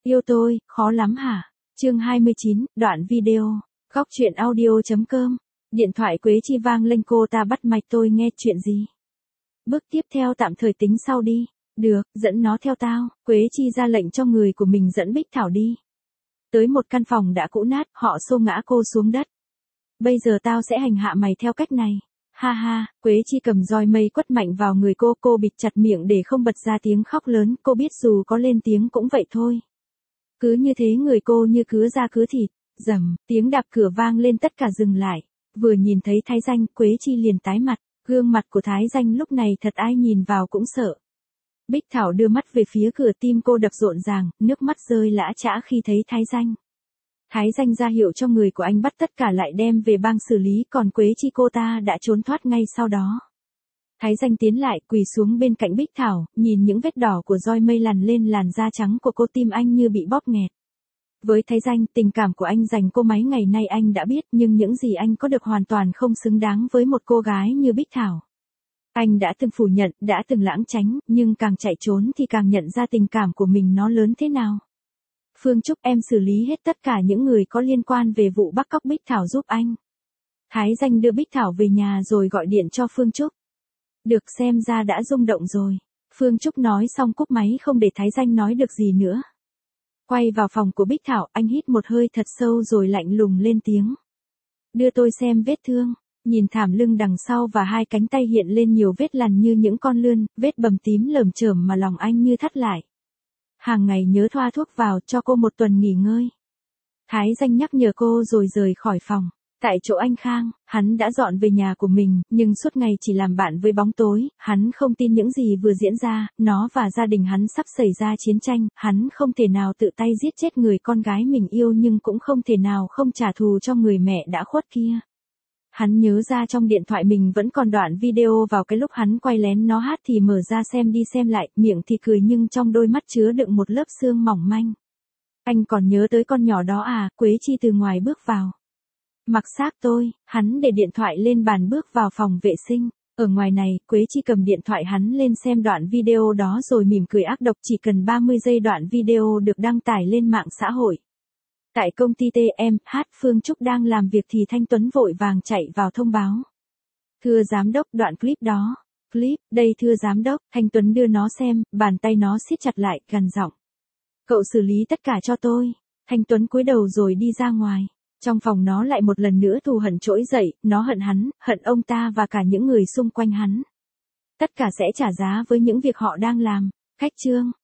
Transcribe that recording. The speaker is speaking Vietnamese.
Yêu tôi, khó lắm hả? Chương 29, đoạn video. Góc truyện audio.com. Điện thoại Quế Chi vang lên, cô ta bắt mạch tôi nghe chuyện gì. Bước tiếp theo tạm thời tính sau đi. Được, dẫn nó theo tao. Quế Chi ra lệnh cho người của mình dẫn Bích Thảo đi. Tới một căn phòng đã cũ nát, họ xô ngã cô xuống đất. Bây giờ tao sẽ hành hạ mày theo cách này. Ha ha, Quế Chi cầm roi mây quất mạnh vào người cô bịt chặt miệng để không bật ra tiếng khóc lớn, cô biết dù có lên tiếng cũng vậy thôi. Cứ như thế người cô như cứa da cứa thịt, rầm, tiếng đạp cửa vang lên, tất cả dừng lại. Vừa nhìn thấy Thái Danh, Quế Chi liền tái mặt, gương mặt của Thái Danh lúc này thật ai nhìn vào cũng sợ. Bích Thảo đưa mắt về phía cửa, tim cô đập rộn ràng, nước mắt rơi lã chã khi thấy Thái Danh. Thái Danh ra hiệu cho người của anh bắt tất cả lại đem về bang xử lý, còn Quế Chi cô ta đã trốn thoát ngay sau đó. Thái Danh tiến lại, quỳ xuống bên cạnh Bích Thảo, nhìn những vết đỏ của roi mây lằn lên làn da trắng của cô, tim anh như bị bóp nghẹt. Với Thái Danh, tình cảm của anh dành cô mấy ngày nay anh đã biết, nhưng những gì anh có được hoàn toàn không xứng đáng với một cô gái như Bích Thảo. Anh đã từng phủ nhận, đã từng lãng tránh, nhưng càng chạy trốn thì càng nhận ra tình cảm của mình nó lớn thế nào. Phương Trúc, em xử lý hết tất cả những người có liên quan về vụ bắt cóc Bích Thảo giúp anh. Thái Danh đưa Bích Thảo về nhà rồi gọi điện cho Phương Trúc. Được, xem ra đã rung động rồi. Phương Trúc nói xong cúp máy không để Thái Danh nói được gì nữa. Quay vào phòng của Bích Thảo, anh hít một hơi thật sâu rồi lạnh lùng lên tiếng. Đưa tôi xem vết thương. Nhìn thảm lưng đằng sau và hai cánh tay hiện lên nhiều vết lằn như những con lươn, vết bầm tím lởm chởm mà lòng anh như thắt lại. Hàng ngày nhớ thoa thuốc vào, cho cô một tuần nghỉ ngơi. Thái Danh nhắc nhở cô rồi rời khỏi phòng. Tại chỗ anh Khang, hắn đã dọn về nhà của mình, nhưng suốt ngày chỉ làm bạn với bóng tối, hắn không tin những gì vừa diễn ra, nó và gia đình hắn sắp xảy ra chiến tranh, hắn không thể nào tự tay giết chết người con gái mình yêu, nhưng cũng không thể nào không trả thù cho người mẹ đã khuất kia. Hắn nhớ ra trong điện thoại mình vẫn còn đoạn video vào cái lúc hắn quay lén nó hát thì mở ra xem đi xem lại, miệng thì cười nhưng trong đôi mắt chứa đựng một lớp sương mỏng manh. Anh còn nhớ tới con nhỏ đó à? Quế Chi từ ngoài bước vào. Mặc xác tôi, hắn để điện thoại lên bàn bước vào phòng vệ sinh. Ở ngoài này, Quế Chi cầm điện thoại hắn lên xem đoạn video đó rồi mỉm cười ác độc, chỉ cần 30 giây đoạn video được đăng tải lên mạng xã hội. Tại công ty TMH, Phương Trúc đang làm việc thì Thanh Tuấn vội vàng chạy vào thông báo. Thưa giám đốc, đoạn clip đó. Clip, đây thưa giám đốc. Thanh Tuấn đưa nó xem, bàn tay nó siết chặt lại, gằn giọng. Cậu xử lý tất cả cho tôi. Thanh Tuấn cúi đầu rồi đi ra ngoài. Trong phòng nó lại một lần nữa thù hận trỗi dậy, nó hận hắn, hận ông ta và cả những người xung quanh hắn. Tất cả sẽ trả giá với những việc họ đang làm. Khách chương.